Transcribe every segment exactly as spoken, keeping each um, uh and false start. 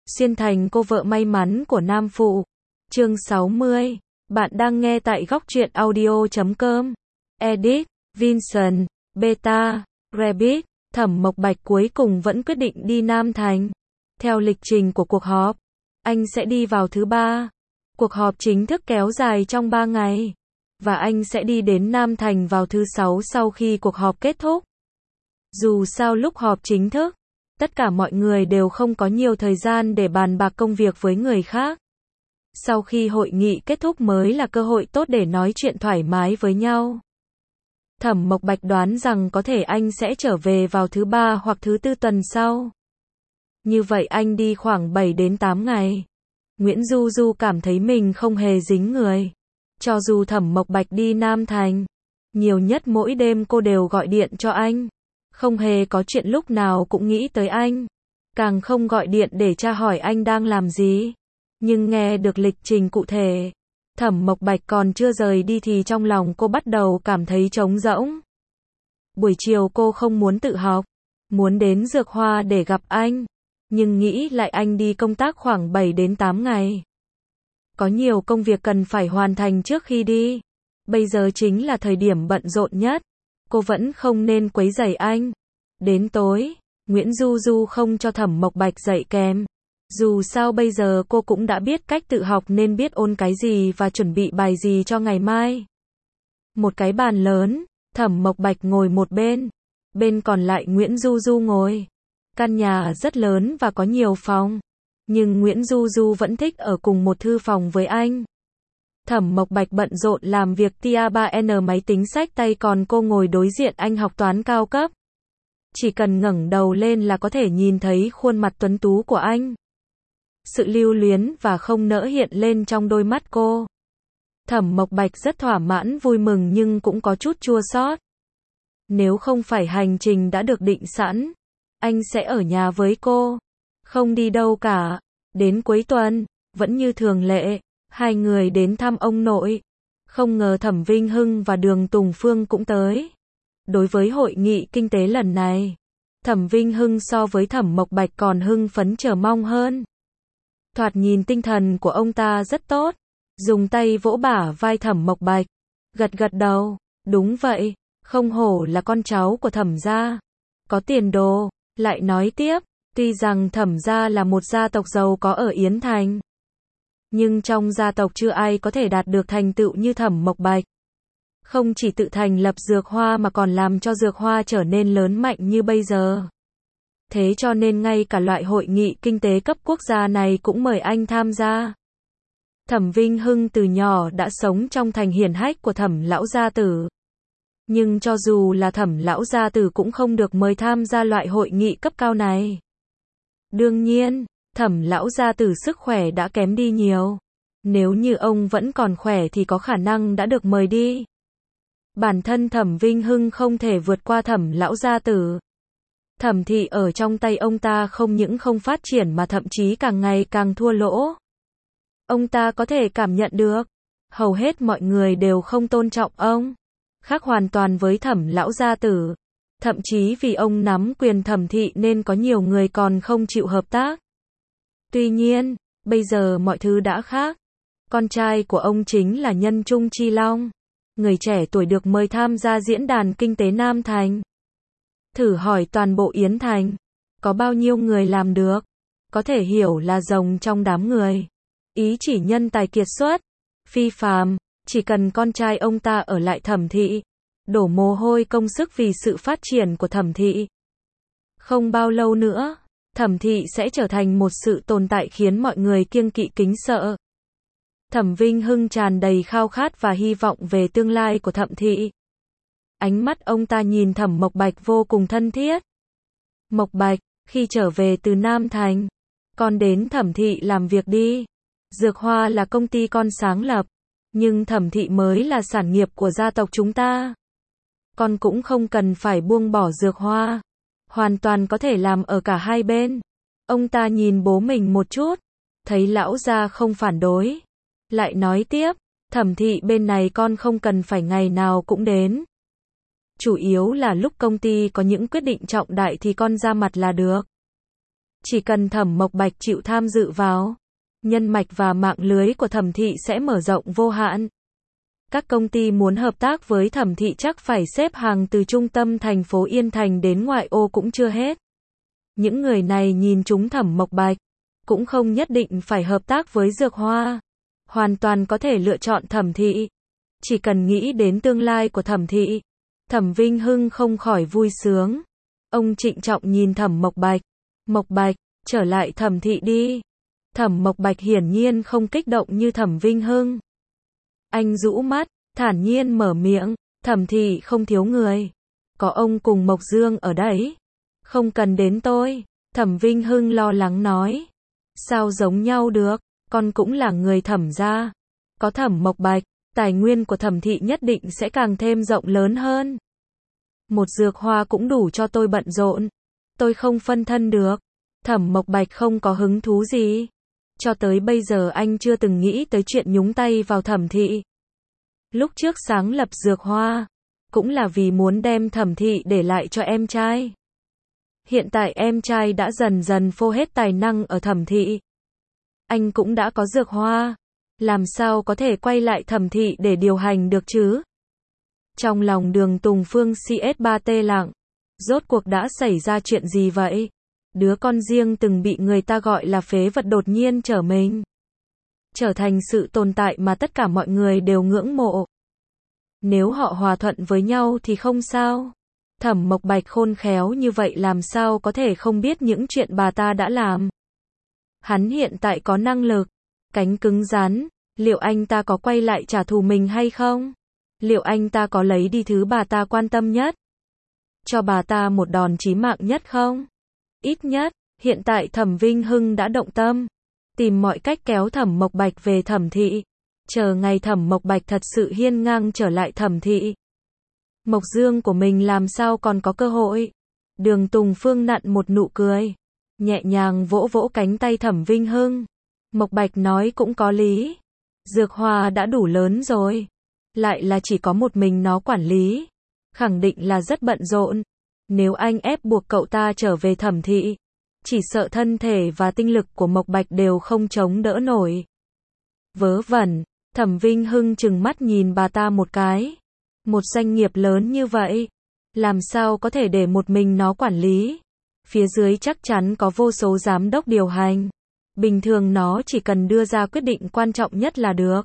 Xuyên thành cô vợ may mắn của nam phụ. Chương sáu mươi. Bạn đang nghe tại góc truyện audio chấm com. Edit, Vincent, Beta, Rabbit. Thẩm Mộc Bạch cuối cùng vẫn quyết định đi Nam Thành. Theo lịch trình của cuộc họp, anh sẽ đi vào thứ ba. Cuộc họp chính thức kéo dài trong ba ngày. Và anh sẽ đi đến Nam Thành vào thứ sáu sau khi cuộc họp kết thúc. Dù sao lúc họp chính thức, tất cả mọi người đều không có nhiều thời gian để bàn bạc công việc với người khác. Sau khi hội nghị kết thúc mới là cơ hội tốt để nói chuyện thoải mái với nhau. Thẩm Mộc Bạch đoán rằng có thể anh sẽ trở về vào thứ ba hoặc thứ tư tuần sau. Như vậy anh đi khoảng bảy đến tám ngày. Nguyễn Du Du cảm thấy mình không hề dính người. Cho dù Thẩm Mộc Bạch đi Nam Thành, nhiều nhất mỗi đêm cô đều gọi điện cho anh. Không hề có chuyện lúc nào cũng nghĩ tới anh. Càng không gọi điện để tra hỏi anh đang làm gì. Nhưng nghe được lịch trình cụ thể, Thẩm Mộc Bạch còn chưa rời đi thì trong lòng cô bắt đầu cảm thấy trống rỗng. Buổi chiều cô không muốn tự học, muốn đến Dược Hoa để gặp anh. Nhưng nghĩ lại anh đi công tác khoảng bảy đến tám ngày. Có nhiều công việc cần phải hoàn thành trước khi đi. Bây giờ chính là thời điểm bận rộn nhất. Cô vẫn không nên quấy rầy anh. Đến tối, Nguyễn Du Du không cho Thẩm Mộc Bạch dạy kèm. Dù sao bây giờ cô cũng đã biết cách tự học nên biết ôn cái gì và chuẩn bị bài gì cho ngày mai. Một cái bàn lớn, Thẩm Mộc Bạch ngồi một bên. Bên còn lại Nguyễn Du Du ngồi. Căn nhà rất lớn và có nhiều phòng. Nhưng Nguyễn Du Du vẫn thích ở cùng một thư phòng với anh. Thẩm Mộc Bạch bận rộn làm việc tia ba en máy tính xách tay còn cô ngồi đối diện anh học toán cao cấp. Chỉ cần ngẩng đầu lên là có thể nhìn thấy khuôn mặt tuấn tú của anh. Sự lưu luyến và không nỡ hiện lên trong đôi mắt cô. Thẩm Mộc Bạch rất thỏa mãn vui mừng nhưng cũng có chút chua xót. Nếu không phải hành trình đã được định sẵn, anh sẽ ở nhà với cô. Không đi đâu cả. Đến cuối tuần, vẫn như thường lệ, hai người đến thăm ông nội. Không ngờ Thẩm Vinh Hưng và Đường Tùng Phương cũng tới. Đối với hội nghị kinh tế lần này, Thẩm Vinh Hưng so với Thẩm Mộc Bạch còn hưng phấn chờ mong hơn. Thoạt nhìn tinh thần của ông ta rất tốt. Dùng tay vỗ bả vai Thẩm Mộc Bạch. Gật gật đầu. Đúng vậy, không hổ là con cháu của Thẩm gia. Có tiền đồ. Lại nói tiếp, tuy rằng Thẩm gia là một gia tộc giàu có ở Yến Thành. Nhưng trong gia tộc chưa ai có thể đạt được thành tựu như Thẩm Mộc Bạch. Không chỉ tự thành lập Dược Hoa mà còn làm cho Dược Hoa trở nên lớn mạnh như bây giờ. Thế cho nên ngay cả loại hội nghị kinh tế cấp quốc gia này cũng mời anh tham gia. Thẩm Vinh Hưng từ nhỏ đã sống trong thành hiển hách của Thẩm lão gia tử. Nhưng cho dù là Thẩm lão gia tử cũng không được mời tham gia loại hội nghị cấp cao này. Đương nhiên, Thẩm lão gia tử sức khỏe đã kém đi nhiều. Nếu như ông vẫn còn khỏe thì có khả năng đã được mời đi. Bản thân Thẩm Vinh Hưng không thể vượt qua Thẩm lão gia tử. Thẩm thị ở trong tay ông ta không những không phát triển mà thậm chí càng ngày càng thua lỗ. Ông ta có thể cảm nhận được, hầu hết mọi người đều không tôn trọng ông. Khác hoàn toàn với Thẩm lão gia tử. Thậm chí vì ông nắm quyền Thẩm thị nên có nhiều người còn không chịu hợp tác. Tuy nhiên, bây giờ mọi thứ đã khác. Con trai của ông chính là Nhân Trung Chi Long. Người trẻ tuổi được mời tham gia diễn đàn kinh tế Nam Thành. Thử hỏi toàn bộ Yến Thành, có bao nhiêu người làm được? Có thể hiểu là rồng trong đám người. Ý chỉ nhân tài kiệt xuất, phi phàm, chỉ cần con trai ông ta ở lại Thẩm thị, đổ mồ hôi công sức vì sự phát triển của Thẩm thị. Không bao lâu nữa, Thẩm thị sẽ trở thành một sự tồn tại khiến mọi người kiêng kỵ kính sợ. Thẩm Vinh Hưng tràn đầy khao khát và hy vọng về tương lai của Thẩm thị. Ánh mắt ông ta nhìn Thẩm Mộc Bạch vô cùng thân thiết. Mộc Bạch, khi trở về từ Nam Thành, con đến Thẩm thị làm việc đi. Dược Hoa là công ty con sáng lập, nhưng Thẩm thị mới là sản nghiệp của gia tộc chúng ta. Con cũng không cần phải buông bỏ Dược Hoa, hoàn toàn có thể làm ở cả hai bên. Ông ta nhìn bố mình một chút, thấy lão gia không phản đối. Lại nói tiếp, Thẩm thị bên này con không cần phải ngày nào cũng đến. Chủ yếu là lúc công ty có những quyết định trọng đại thì con ra mặt là được. Chỉ cần Thẩm Mộc Bạch chịu tham dự vào, nhân mạch và mạng lưới của Thẩm thị sẽ mở rộng vô hạn. Các công ty muốn hợp tác với Thẩm thị chắc phải xếp hàng từ trung tâm thành phố Yên Thành đến ngoại ô cũng chưa hết. Những người này nhìn chúng Thẩm Mộc Bạch, cũng không nhất định phải hợp tác với Dược Hoa, hoàn toàn có thể lựa chọn Thẩm thị. Chỉ cần nghĩ đến tương lai của Thẩm thị, Thẩm Vinh Hưng không khỏi vui sướng. Ông trịnh trọng nhìn Thẩm Mộc Bạch. Mộc Bạch, trở lại Thẩm thị đi. Thẩm Mộc Bạch hiển nhiên không kích động như Thẩm Vinh Hưng. Anh rũ mắt, thản nhiên mở miệng, Thẩm thị không thiếu người. Có ông cùng Mộc Dương ở đấy. Không cần đến tôi. Thẩm Vinh Hưng lo lắng nói. Sao giống nhau được, con cũng là người Thẩm gia. Có Thẩm Mộc Bạch, tài nguyên của Thẩm thị nhất định sẽ càng thêm rộng lớn hơn. Một Dược Hoa cũng đủ cho tôi bận rộn. Tôi không phân thân được. Thẩm Mộc Bạch không có hứng thú gì. Cho tới bây giờ anh chưa từng nghĩ tới chuyện nhúng tay vào Thẩm thị. Lúc trước sáng lập Dược Hoa, cũng là vì muốn đem Thẩm thị để lại cho em trai. Hiện tại em trai đã dần dần phô hết tài năng ở Thẩm thị. Anh cũng đã có Dược Hoa, làm sao có thể quay lại Thẩm thị để điều hành được chứ? Trong lòng Đường Tùng Phương xê ét ba tê lặng. Rốt cuộc đã xảy ra chuyện gì vậy? Đứa con riêng từng bị người ta gọi là phế vật đột nhiên trở mình. Trở thành sự tồn tại mà tất cả mọi người đều ngưỡng mộ. Nếu họ hòa thuận với nhau thì không sao. Thẩm Mộc Bạch khôn khéo như vậy làm sao có thể không biết những chuyện bà ta đã làm. Hắn hiện tại có năng lực, cánh cứng rắn, liệu anh ta có quay lại trả thù mình hay không? Liệu anh ta có lấy đi thứ bà ta quan tâm nhất? Cho bà ta một đòn chí mạng nhất không? Ít nhất, hiện tại Thẩm Vinh Hưng đã động tâm, tìm mọi cách kéo Thẩm Mộc Bạch về Thẩm thị, chờ ngày Thẩm Mộc Bạch thật sự hiên ngang trở lại Thẩm thị. Mộc Dương của mình làm sao còn có cơ hội? Đường Tùng Phương nặn một nụ cười, nhẹ nhàng vỗ vỗ cánh tay Thẩm Vinh Hưng. Mộc Bạch nói cũng có lý. Dược Hoa đã đủ lớn rồi, lại là chỉ có một mình nó quản lý, khẳng định là rất bận rộn. Nếu anh ép buộc cậu ta trở về Thẩm thị, chỉ sợ thân thể và tinh lực của Mộc Bạch đều không chống đỡ nổi. Vớ vẩn, Thẩm Vinh Hưng trừng mắt nhìn bà ta một cái. Một doanh nghiệp lớn như vậy, làm sao có thể để một mình nó quản lý? Phía dưới chắc chắn có vô số giám đốc điều hành. Bình thường nó chỉ cần đưa ra quyết định quan trọng nhất là được.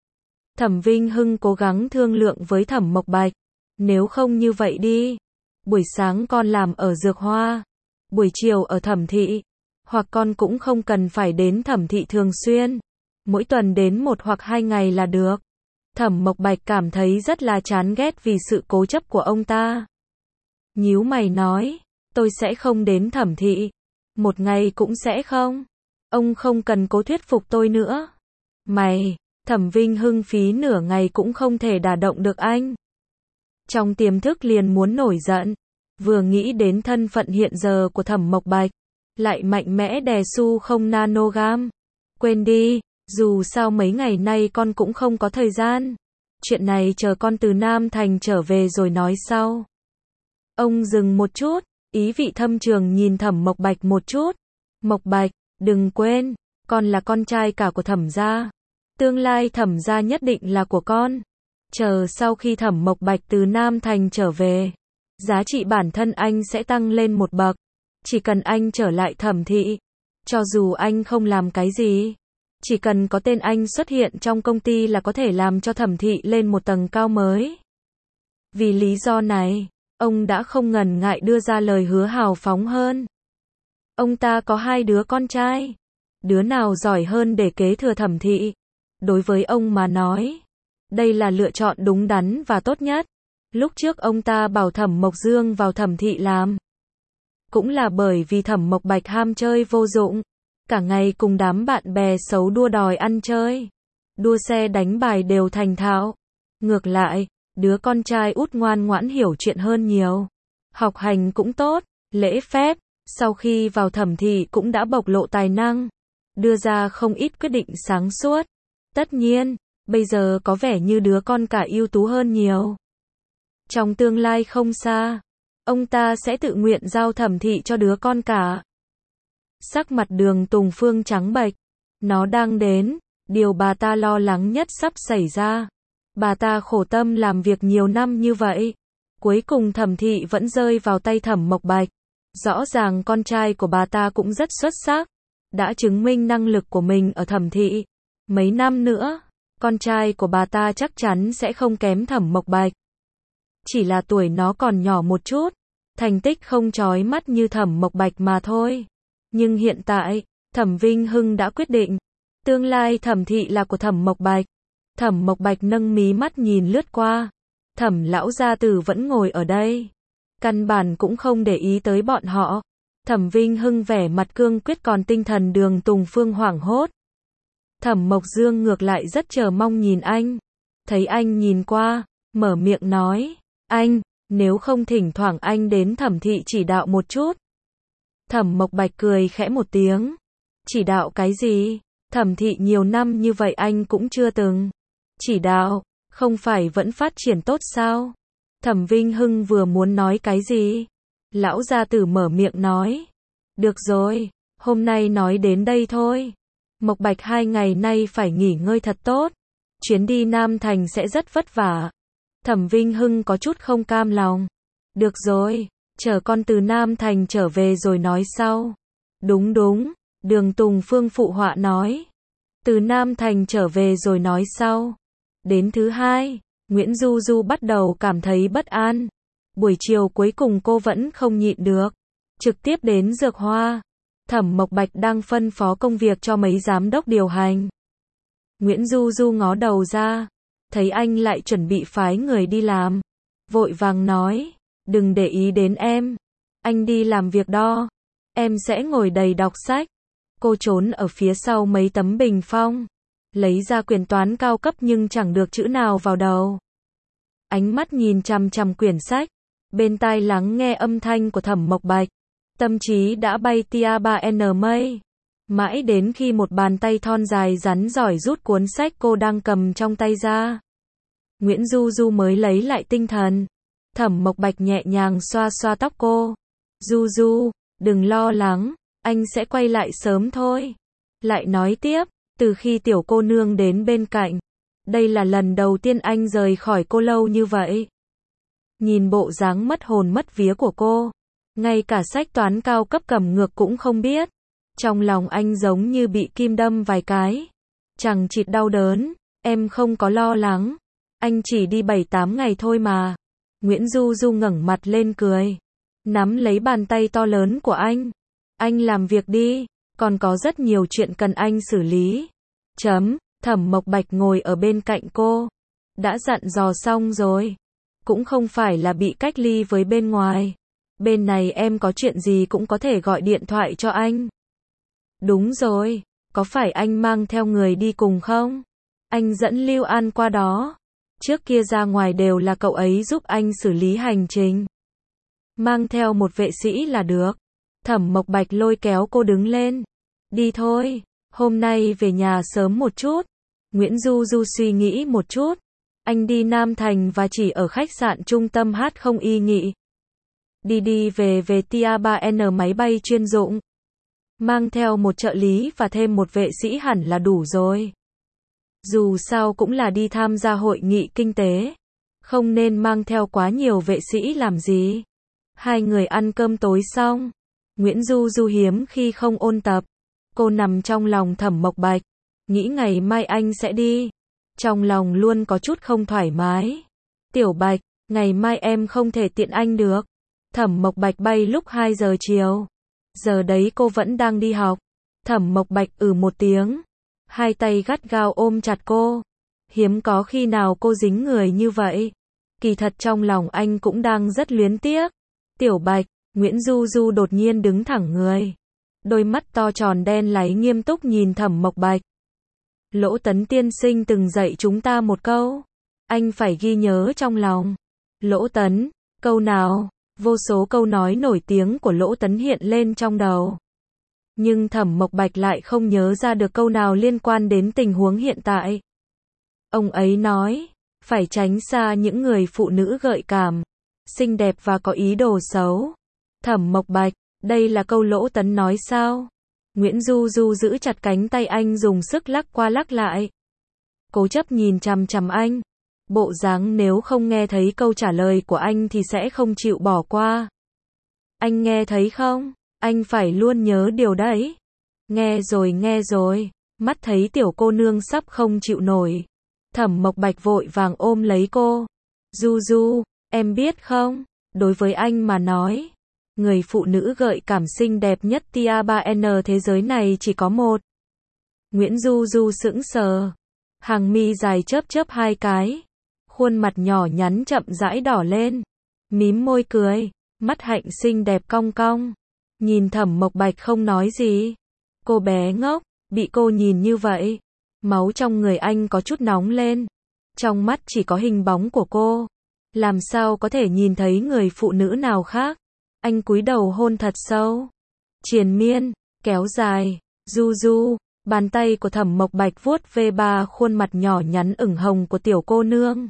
Thẩm Vinh Hưng cố gắng thương lượng với Thẩm Mộc Bạch. Nếu không như vậy đi. Buổi sáng con làm ở Dược Hoa, buổi chiều ở Thẩm thị. Hoặc con cũng không cần phải đến Thẩm thị thường xuyên. Mỗi tuần đến một hoặc hai ngày là được. Thẩm Mộc Bạch cảm thấy rất là chán ghét vì sự cố chấp của ông ta. Nhíu mày nói, tôi sẽ không đến Thẩm thị. Một ngày cũng sẽ không. Ông không cần cố thuyết phục tôi nữa. Mày, Thẩm Vinh Hưng phí nửa ngày cũng không thể đả động được anh. Trong tiềm thức liền muốn nổi giận. Vừa nghĩ đến thân phận hiện giờ của Thẩm Mộc Bạch, lại mạnh mẽ đè su không nanogam. Quên đi, dù sao mấy ngày nay con cũng không có thời gian. Chuyện này chờ con từ Nam Thành trở về rồi nói sau. Ông dừng một chút, ý vị thâm trường nhìn Thẩm Mộc Bạch một chút. Mộc Bạch, đừng quên, con là con trai cả của Thẩm gia. Tương lai Thẩm gia nhất định là của con. Chờ sau khi Thẩm Mộc Bạch từ Nam Thành trở về, giá trị bản thân anh sẽ tăng lên một bậc. Chỉ cần anh trở lại Thẩm thị, cho dù anh không làm cái gì, chỉ cần có tên anh xuất hiện trong công ty là có thể làm cho Thẩm thị lên một tầng cao mới. Vì lý do này, ông đã không ngần ngại đưa ra lời hứa hào phóng hơn. Ông ta có hai đứa con trai. Đứa nào giỏi hơn để kế thừa Thẩm thị? Đối với ông mà nói, đây là lựa chọn đúng đắn và tốt nhất. Lúc trước ông ta bảo Thẩm Mộc Dương vào Thẩm thị làm, cũng là bởi vì Thẩm Mộc Bạch ham chơi vô dụng, cả ngày cùng đám bạn bè xấu đua đòi ăn chơi, đua xe đánh bài đều thành thạo. Ngược lại, đứa con trai út ngoan ngoãn hiểu chuyện hơn nhiều, học hành cũng tốt, lễ phép, sau khi vào Thẩm thị cũng đã bộc lộ tài năng, đưa ra không ít quyết định sáng suốt. Tất nhiên, bây giờ có vẻ như đứa con cả ưu tú hơn nhiều. Trong tương lai không xa, ông ta sẽ tự nguyện giao Thẩm thị cho đứa con cả. Sắc mặt Đường Tùng Phương trắng bệch. Nó đang đến. Điều bà ta lo lắng nhất sắp xảy ra. Bà ta khổ tâm làm việc nhiều năm như vậy. Cuối cùng Thẩm Thị vẫn rơi vào tay Thẩm Mộc Bạch. Rõ ràng con trai của bà ta cũng rất xuất sắc. Đã chứng minh năng lực của mình ở Thẩm Thị. Mấy năm nữa, con trai của bà ta chắc chắn sẽ không kém Thẩm Mộc Bạch. Chỉ là tuổi nó còn nhỏ một chút. Thành tích không chói mắt như Thẩm Mộc Bạch mà thôi. Nhưng hiện tại, Thẩm Vinh Hưng đã quyết định. Tương lai Thẩm Thị là của Thẩm Mộc Bạch. Thẩm Mộc Bạch nâng mí mắt nhìn lướt qua. Thẩm lão gia tử vẫn ngồi ở đây. Căn bản cũng không để ý tới bọn họ. Thẩm Vinh Hưng vẻ mặt cương quyết còn tinh thần Đường Tùng Phương hoảng hốt. Thẩm Mộc Dương ngược lại rất chờ mong nhìn anh. Thấy anh nhìn qua, mở miệng nói. Anh, nếu không thỉnh thoảng anh đến Thẩm Thị chỉ đạo một chút. Thẩm Mộc Bạch cười khẽ một tiếng. Chỉ đạo cái gì? Thẩm Thị nhiều năm như vậy anh cũng chưa từng. Chỉ đạo, không phải vẫn phát triển tốt sao? Thẩm Vinh Hưng vừa muốn nói cái gì? Lão gia tử mở miệng nói. Được rồi, hôm nay nói đến đây thôi. Mộc Bạch hai ngày nay phải nghỉ ngơi thật tốt. Chuyến đi Nam Thành sẽ rất vất vả. Thẩm Vinh Hưng có chút không cam lòng. Được rồi, chờ con từ Nam Thành trở về rồi nói sau. Đúng đúng, Đường Tùng Phương phụ họa nói. Từ Nam Thành trở về rồi nói sau. Đến thứ hai, Nguyễn Du Du bắt đầu cảm thấy bất an. Buổi chiều cuối cùng cô vẫn không nhịn được. Trực tiếp đến Dược Hoa. Thẩm Mộc Bạch đang phân phó công việc cho mấy giám đốc điều hành. Nguyễn Du Du ngó đầu ra. Thấy anh lại chuẩn bị phái người đi làm. Vội vàng nói. Đừng để ý đến em. Anh đi làm việc đó. Em sẽ ngồi đầy đọc sách. Cô trốn ở phía sau mấy tấm bình phong. Lấy ra quyển toán cao cấp nhưng chẳng được chữ nào vào đầu. Ánh mắt nhìn chằm chằm quyển sách. Bên tai lắng nghe âm thanh của Thẩm Mộc Bạch. Tâm trí đã bay tia ba n mây. Mãi đến khi một bàn tay thon dài rắn giỏi rút cuốn sách cô đang cầm trong tay ra. Nguyễn Du Du mới lấy lại tinh thần. Thẩm Mộc Bạch nhẹ nhàng xoa xoa tóc cô. Du Du, đừng lo lắng, anh sẽ quay lại sớm thôi. Lại nói tiếp, từ khi tiểu cô nương đến bên cạnh, đây là lần đầu tiên anh rời khỏi cô lâu như vậy. Nhìn bộ dáng mất hồn mất vía của cô, ngay cả sách toán cao cấp cầm ngược cũng không biết. Trong lòng anh giống như bị kim đâm vài cái. Chẳng chịt đau đớn, em không có lo lắng. Anh chỉ đi bảy tám ngày thôi mà. Nguyễn Du Du ngẩng mặt lên cười. Nắm lấy bàn tay to lớn của anh. Anh làm việc đi, còn có rất nhiều chuyện cần anh xử lý. Chấm, Thẩm Mộc Bạch ngồi ở bên cạnh cô. Đã dặn dò xong rồi. Cũng không phải là bị cách ly với bên ngoài. Bên này em có chuyện gì cũng có thể gọi điện thoại cho anh. Đúng rồi, có phải anh mang theo người đi cùng không? Anh dẫn Lưu An qua đó. Trước kia ra ngoài đều là cậu ấy giúp anh xử lý hành trình. Mang theo một vệ sĩ là được. Thẩm Mộc Bạch lôi kéo cô đứng lên. Đi thôi, hôm nay về nhà sớm một chút. Nguyễn Du Du suy nghĩ một chút. Anh đi Nam Thành và chỉ ở khách sạn trung tâm hát không y nghị. Đi đi về về tia ba n máy bay chuyên dụng. Mang theo một trợ lý và thêm một vệ sĩ hẳn là đủ rồi. Dù sao cũng là đi tham gia hội nghị kinh tế. Không nên mang theo quá nhiều vệ sĩ làm gì. Hai người ăn cơm tối xong. Nguyễn Du Du hiếm khi không ôn tập. Cô nằm trong lòng Thẩm Mộc Bạch. Nghĩ ngày mai anh sẽ đi. Trong lòng luôn có chút không thoải mái. Tiểu Bạch, ngày mai em không thể tiện anh được. Thẩm Mộc Bạch bay lúc hai giờ chiều. Giờ đấy cô vẫn đang đi học. Thẩm Mộc Bạch ừ một tiếng. Hai tay gắt gao ôm chặt cô. Hiếm có khi nào cô dính người như vậy. Kỳ thật trong lòng anh cũng đang rất luyến tiếc. Tiểu Bạch, Nguyễn Du Du đột nhiên đứng thẳng người. Đôi mắt to tròn đen láy nghiêm túc nhìn Thẩm Mộc Bạch. Lỗ Tấn tiên sinh từng dạy chúng ta một câu. Anh phải ghi nhớ trong lòng. Lỗ Tấn, câu nào? Vô số câu nói nổi tiếng của Lỗ Tấn hiện lên trong đầu. Nhưng Thẩm Mộc Bạch lại không nhớ ra được câu nào liên quan đến tình huống hiện tại. Ông ấy nói, phải tránh xa những người phụ nữ gợi cảm, xinh đẹp và có ý đồ xấu. Thẩm Mộc Bạch, đây là câu Lỗ Tấn nói sao? Nguyễn Du Du giữ chặt cánh tay anh dùng sức lắc qua lắc lại. Cố chấp nhìn chằm chằm anh. Bộ dáng nếu không nghe thấy câu trả lời của anh thì sẽ không chịu bỏ qua. Anh nghe thấy không? Anh phải luôn nhớ điều đấy. Nghe rồi nghe rồi. Mắt thấy tiểu cô nương sắp không chịu nổi. Thẩm Mộc Bạch vội vàng ôm lấy cô. Du Du, em biết không? Đối với anh mà nói, người phụ nữ gợi cảm xinh đẹp nhất tia ba N thế giới này chỉ có một. Nguyễn Du Du sững sờ. Hàng mi dài chớp chớp hai cái. Khuôn mặt nhỏ nhắn chậm rãi đỏ lên. Mím môi cười. Mắt hạnh xinh đẹp cong cong. Nhìn Thẩm Mộc Bạch không nói gì. Cô bé ngốc, bị cô nhìn như vậy. Máu trong người anh có chút nóng lên. Trong mắt chỉ có hình bóng của cô. Làm sao có thể nhìn thấy người phụ nữ nào khác. Anh cúi đầu hôn thật sâu. Triền miên, kéo dài. Du Du, bàn tay của Thẩm Mộc Bạch vuốt về ba khuôn mặt nhỏ nhắn ửng hồng của tiểu cô nương.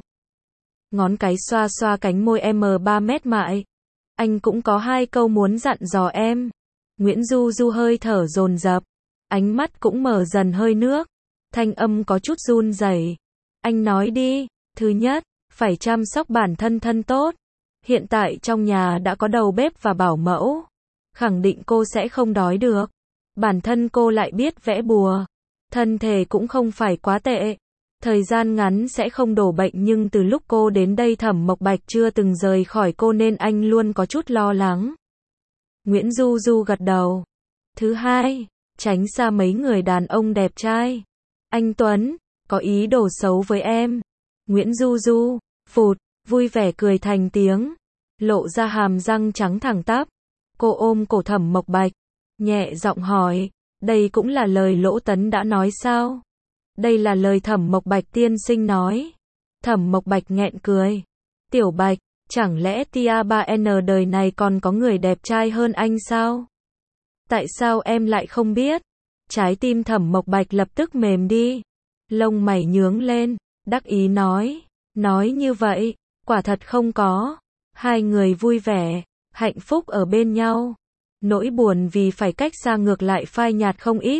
Ngón cái xoa xoa cánh môi em ba mét mại. Anh cũng có hai câu muốn dặn dò em. Nguyễn Du Du hơi thở dồn dập. Ánh mắt cũng mở dần hơi nước. Thanh âm có chút run rẩy. Anh nói đi. Thứ nhất, phải chăm sóc bản thân thân tốt. Hiện tại trong nhà đã có đầu bếp và bảo mẫu. Khẳng định cô sẽ không đói được. Bản thân cô lại biết vẽ bùa. Thân thể cũng không phải quá tệ. Thời gian ngắn sẽ không đổ bệnh nhưng từ lúc cô đến đây Thẩm Mộc Bạch chưa từng rời khỏi cô nên anh luôn có chút lo lắng. Nguyễn Du Du gật đầu. Thứ hai, tránh xa mấy người đàn ông đẹp trai. Anh Tuấn, có ý đồ xấu với em. Nguyễn Du Du, phụt, vui vẻ cười thành tiếng. Lộ ra hàm răng trắng thẳng tắp. Cô ôm cổ Thẩm Mộc Bạch. Nhẹ giọng hỏi, đây cũng là lời Lỗ Tấn đã nói sao? Đây là lời Thẩm Mộc Bạch tiên sinh nói. Thẩm Mộc Bạch nghẹn cười. Tiểu Bạch, chẳng lẽ tia ba N đời này còn có người đẹp trai hơn anh sao? Tại sao em lại không biết? Trái tim Thẩm Mộc Bạch lập tức mềm đi. Lông mày nhướng lên, đắc ý nói. Nói như vậy, quả thật không có. Hai người vui vẻ, hạnh phúc ở bên nhau. Nỗi buồn vì phải cách xa ngược lại phai nhạt không ít.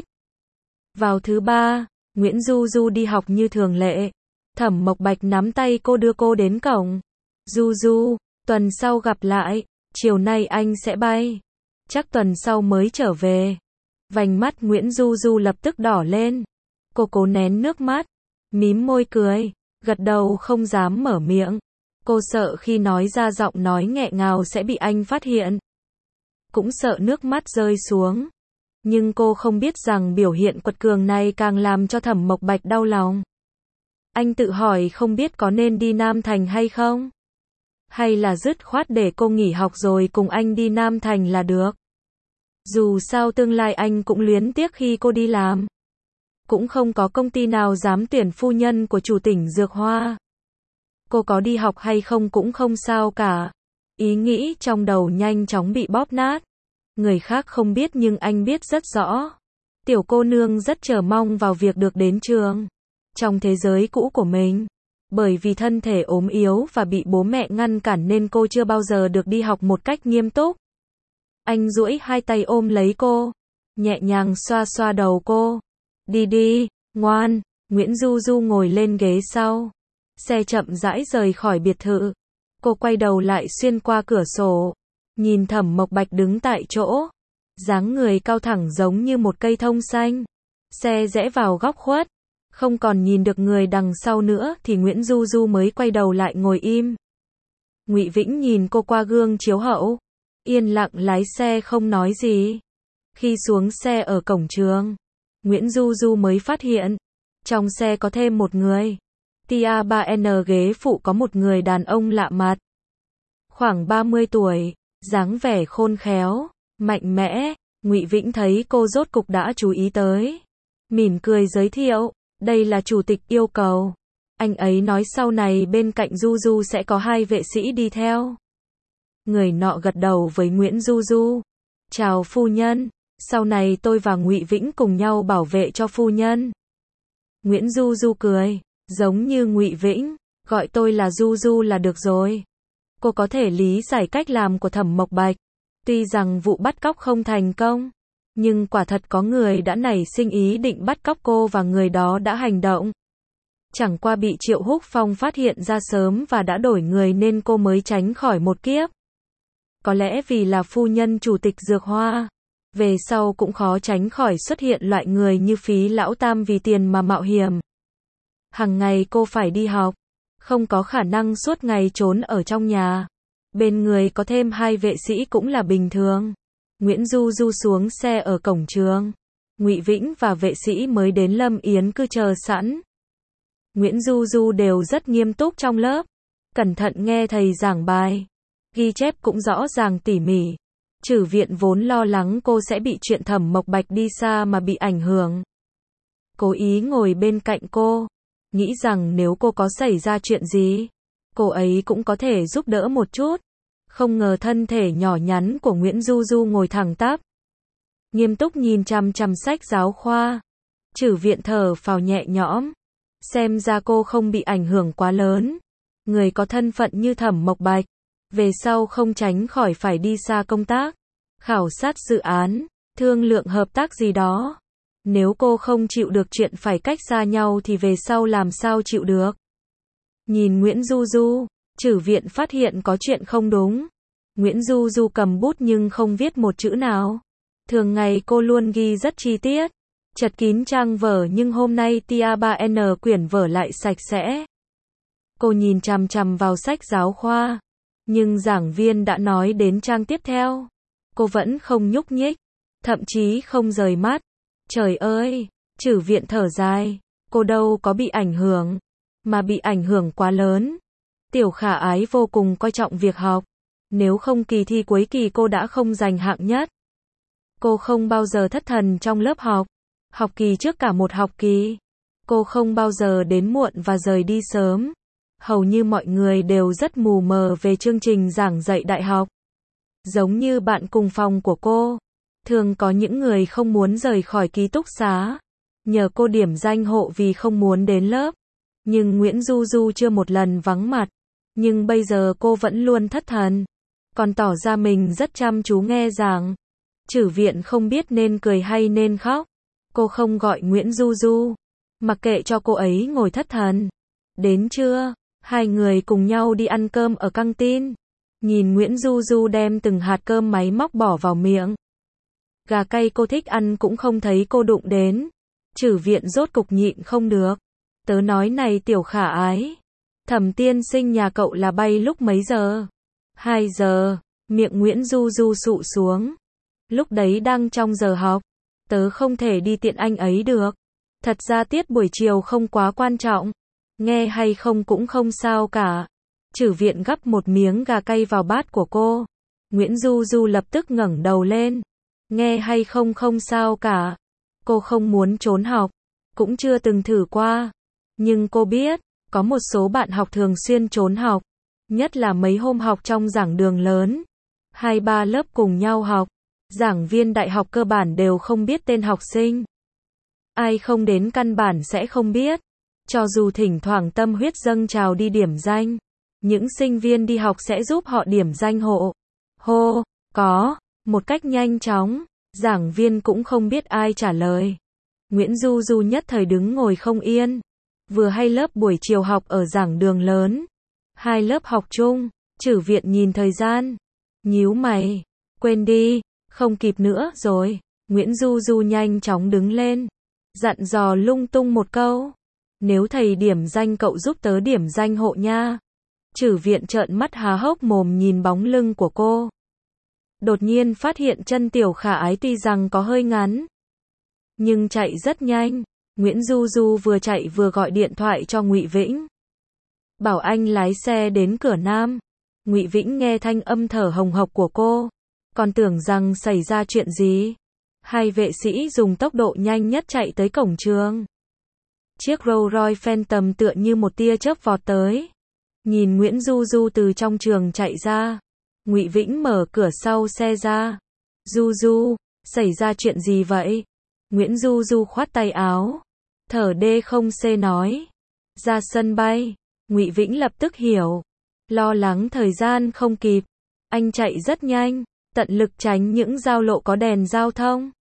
Vào thứ ba, Nguyễn Du Du đi học như thường lệ. Thẩm Mộc Bạch nắm tay cô đưa cô đến cổng. Du Du, tuần sau gặp lại, chiều nay anh sẽ bay. Chắc tuần sau mới trở về. Vành mắt Nguyễn Du Du lập tức đỏ lên. Cô cố nén nước mắt, mím môi cười, gật đầu không dám mở miệng. Cô sợ khi nói ra giọng nói nghẹn ngào sẽ bị anh phát hiện. Cũng sợ nước mắt rơi xuống. Nhưng cô không biết rằng biểu hiện quật cường này càng làm cho Thẩm Mộc Bạch đau lòng. Anh tự hỏi không biết có nên đi Nam Thành hay không? Hay là dứt khoát để cô nghỉ học rồi cùng anh đi Nam Thành là được. Dù sao tương lai anh cũng luyến tiếc khi cô đi làm. Cũng không có công ty nào dám tuyển phu nhân của chủ tỉnh Dược Hoa. Cô có đi học hay không cũng không sao cả. Ý nghĩ trong đầu nhanh chóng bị bóp nát. Người khác không biết nhưng anh biết rất rõ. Tiểu cô nương rất chờ mong vào việc được đến trường. Trong thế giới cũ của mình. Bởi vì thân thể ốm yếu và bị bố mẹ ngăn cản nên cô chưa bao giờ được đi học một cách nghiêm túc. Anh duỗi hai tay ôm lấy cô. Nhẹ nhàng xoa xoa đầu cô. Đi đi, ngoan. Nguyễn Du Du ngồi lên ghế sau. Xe chậm rãi rời khỏi biệt thự. Cô quay đầu lại xuyên qua cửa sổ. Nhìn Thẩm Mộc Bạch đứng tại chỗ. Dáng người cao thẳng giống như một cây thông xanh. Xe rẽ vào góc khuất. Không còn nhìn được người đằng sau nữa thì Nguyễn Du Du mới quay đầu lại ngồi im. Ngụy Vĩnh nhìn cô qua gương chiếu hậu. Yên lặng lái xe không nói gì. Khi xuống xe ở cổng trường, Nguyễn Du Du mới phát hiện. Trong xe có thêm một người. Tia ba N ghế phụ có một người đàn ông lạ mặt. Khoảng ba mươi tuổi, dáng vẻ khôn khéo, mạnh mẽ. Ngụy Vĩnh thấy cô rốt cục đã chú ý tới. Mỉm cười giới thiệu, đây là chủ tịch yêu cầu. Anh ấy nói sau này bên cạnh Du Du sẽ có hai vệ sĩ đi theo. Người nọ gật đầu với Nguyễn Du Du. Chào phu nhân, sau này tôi và Ngụy Vĩnh cùng nhau bảo vệ cho phu nhân. Nguyễn Du Du cười, giống như Ngụy Vĩnh, gọi tôi là Du Du là được rồi. Cô có thể lý giải cách làm của Thẩm Mộc Bạch. Tuy rằng vụ bắt cóc không thành công, Nhưng quả thật có người đã nảy sinh ý định bắt cóc cô và người đó đã hành động. Chẳng qua bị Triệu Húc Phong phát hiện ra sớm và đã đổi người nên cô mới tránh khỏi một kiếp. Có lẽ vì là phu nhân chủ tịch Dược Hoa, về sau cũng khó tránh khỏi xuất hiện loại người như Phí Lão Tam vì tiền mà mạo hiểm. Hằng ngày cô phải đi học, không có khả năng suốt ngày trốn ở trong nhà. Bên người có thêm hai vệ sĩ cũng là bình thường. Nguyễn Du Du xuống xe ở cổng trường. Ngụy Vĩnh và vệ sĩ mới đến Lâm Yến cứ chờ sẵn. Nguyễn Du Du đều rất nghiêm túc trong lớp, cẩn thận nghe thầy giảng bài, ghi chép cũng rõ ràng tỉ mỉ. Chử Viện vốn lo lắng cô sẽ bị chuyện Thẩm Mộc Bạch đi xa mà bị ảnh hưởng. Cố ý ngồi bên cạnh cô, nghĩ rằng nếu cô có xảy ra chuyện gì, cô ấy cũng có thể giúp đỡ một chút. Không ngờ thân thể nhỏ nhắn của Nguyễn Du Du ngồi thẳng tắp, nghiêm túc nhìn chằm chằm sách giáo khoa. Chử Viện thở phào nhẹ nhõm, xem ra cô không bị ảnh hưởng quá lớn. Người có thân phận như Thẩm Mộc Bạch, về sau không tránh khỏi phải đi xa công tác, khảo sát dự án, thương lượng hợp tác gì đó. Nếu cô không chịu được chuyện phải cách xa nhau thì về sau làm sao chịu được. Nhìn Nguyễn Du Du, Chử Viện phát hiện có chuyện không đúng. Nguyễn Du Du cầm bút nhưng không viết một chữ nào. Thường ngày cô luôn ghi rất chi tiết, chật kín trang vở, nhưng hôm nay tia ba N quyển vở lại sạch sẽ. Cô nhìn chằm chằm vào sách giáo khoa, nhưng giảng viên đã nói đến trang tiếp theo. Cô vẫn không nhúc nhích, thậm chí không rời mắt. Trời ơi, Chử Viện thở dài, cô đâu có bị ảnh hưởng, mà bị ảnh hưởng quá lớn. Tiểu Khả Ái vô cùng coi trọng việc học, nếu không kỳ thi cuối kỳ cô đã không giành hạng nhất. Cô không bao giờ thất thần trong lớp học, học kỳ trước cả một học kỳ. Cô không bao giờ đến muộn và rời đi sớm. Hầu như mọi người đều rất mù mờ về chương trình giảng dạy đại học. Giống như bạn cùng phòng của cô, thường có những người không muốn rời khỏi ký túc xá, nhờ cô điểm danh hộ vì không muốn đến lớp. Nhưng Nguyễn Du Du chưa một lần vắng mặt, nhưng bây giờ cô vẫn luôn thất thần, còn tỏ ra mình rất chăm chú nghe giảng. Chử Viện không biết nên cười hay nên khóc. Cô không gọi Nguyễn Du Du, mặc kệ cho cô ấy ngồi thất thần. Đến trưa, hai người cùng nhau đi ăn cơm ở căng tin. Nhìn Nguyễn Du Du đem từng hạt cơm máy móc bỏ vào miệng. Gà cay cô thích ăn cũng không thấy cô đụng đến. Chử Viện rốt cục nhịn không được. Tớ nói này Tiểu Khả Ái, Thẩm tiên sinh nhà cậu là bay lúc mấy giờ? Hai giờ. Miệng Nguyễn Du Du sụ xuống. Lúc đấy đang trong giờ học, tớ không thể đi tiện anh ấy được. Thật ra tiết buổi chiều không quá quan trọng, nghe hay không cũng không sao cả. Chử Viện gắp một miếng gà cay vào bát của cô. Nguyễn Du Du lập tức ngẩng đầu lên. Nghe hay không không sao cả. Cô không muốn trốn học, cũng chưa từng thử qua. Nhưng cô biết, có một số bạn học thường xuyên trốn học, nhất là mấy hôm học trong giảng đường lớn. Hai ba lớp cùng nhau học, giảng viên đại học cơ bản đều không biết tên học sinh. Ai không đến căn bản sẽ không biết. Cho dù thỉnh thoảng tâm huyết dâng trào đi điểm danh, những sinh viên đi học sẽ giúp họ điểm danh hộ. Hô, có, một cách nhanh chóng, giảng viên cũng không biết ai trả lời. Nguyễn Du Du nhất thời đứng ngồi không yên. Vừa hay lớp buổi chiều học ở giảng đường lớn, hai lớp học chung. Chử Viện nhìn thời gian, nhíu mày, quên đi, không kịp nữa rồi. Nguyễn Du Du nhanh chóng đứng lên, dặn dò lung tung một câu. Nếu thầy điểm danh cậu giúp tớ điểm danh hộ nha. Chử Viện trợn mắt há hốc mồm nhìn bóng lưng của cô. Đột nhiên phát hiện chân Tiểu Khả Ái tuy rằng có hơi ngắn, nhưng chạy rất nhanh. Nguyễn Du Du vừa chạy vừa gọi điện thoại cho Ngụy Vĩnh, bảo anh lái xe đến cửa Nam. Ngụy Vĩnh nghe thanh âm thở hồng hộc của cô, còn tưởng rằng xảy ra chuyện gì. Hai vệ sĩ dùng tốc độ nhanh nhất chạy tới cổng trường. Chiếc Rolls Royce Phantom tựa như một tia chớp vọt tới. Nhìn Nguyễn Du Du từ trong trường chạy ra, Ngụy Vĩnh mở cửa sau xe ra. Du Du, xảy ra chuyện gì vậy? Nguyễn Du Du khoát tay áo, thở đê không xê nói. Ra sân bay. Ngụy Vĩnh lập tức hiểu, lo lắng thời gian không kịp. Anh chạy rất nhanh, tận lực tránh những giao lộ có đèn giao thông.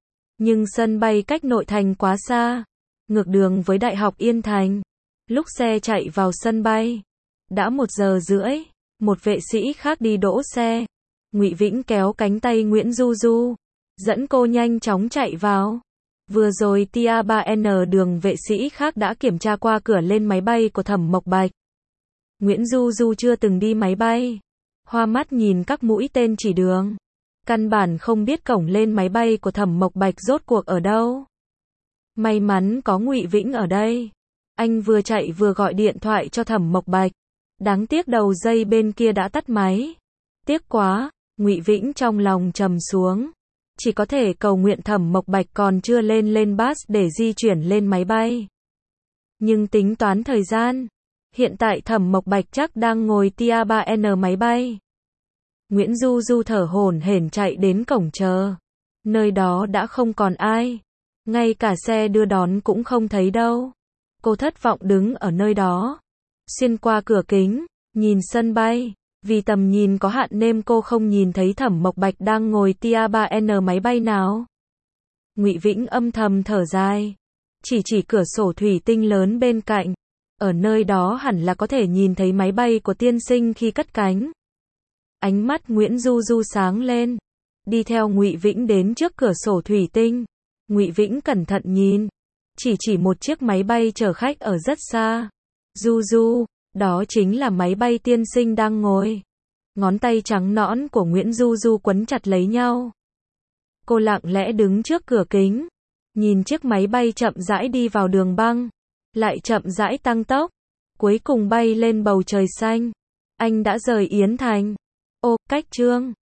Nhưng sân bay cách nội thành quá xa, ngược đường với Đại học Yên Thành. Lúc xe chạy vào sân bay, đã một giờ rưỡi, một vệ sĩ khác đi đỗ xe. Ngụy Vĩnh kéo cánh tay Nguyễn Du Du, dẫn cô nhanh chóng chạy vào. Vừa rồi Tia ba N đường vệ sĩ khác đã kiểm tra qua cửa lên máy bay của Thẩm Mộc Bạch. Nguyễn Du Du chưa từng đi máy bay, hoa mắt nhìn các mũi tên chỉ đường, căn bản không biết cổng lên máy bay của Thẩm Mộc Bạch rốt cuộc ở đâu. May mắn có Ngụy Vĩnh ở đây, anh vừa chạy vừa gọi điện thoại cho Thẩm Mộc Bạch. Đáng tiếc đầu dây bên kia đã tắt máy. Tiếc quá, Ngụy Vĩnh trong lòng trầm xuống, chỉ có thể cầu nguyện Thẩm Mộc Bạch còn chưa lên lên bus để di chuyển lên máy bay. Nhưng tính toán thời gian, hiện tại Thẩm Mộc Bạch chắc đang ngồi Tia ba N máy bay. Nguyễn Du Du thở hổn hển chạy đến cổng chờ. Nơi đó đã không còn ai, ngay cả xe đưa đón cũng không thấy đâu. Cô thất vọng đứng ở nơi đó, xuyên qua cửa kính, nhìn sân bay. Vì tầm nhìn có hạn nên cô không nhìn thấy Thẩm Mộc Bạch đang ngồi Tia ba N máy bay nào. Ngụy Vĩnh âm thầm thở dài, chỉ chỉ cửa sổ thủy tinh lớn bên cạnh. Ở nơi đó hẳn là có thể nhìn thấy máy bay của tiên sinh khi cất cánh. Ánh mắt Nguyễn Du Du sáng lên, đi theo Ngụy Vĩnh đến trước cửa sổ thủy tinh. Ngụy Vĩnh cẩn thận nhìn, chỉ chỉ một chiếc máy bay chở khách ở rất xa. Du Du, đó chính là máy bay tiên sinh đang ngồi. Ngón tay trắng nõn của Nguyễn Du Du quấn chặt lấy nhau. Cô lặng lẽ đứng trước cửa kính, nhìn chiếc máy bay chậm rãi đi vào đường băng, lại chậm rãi tăng tốc, cuối cùng bay lên bầu trời xanh. Anh đã rời Yến Thành. Ô, cách Trương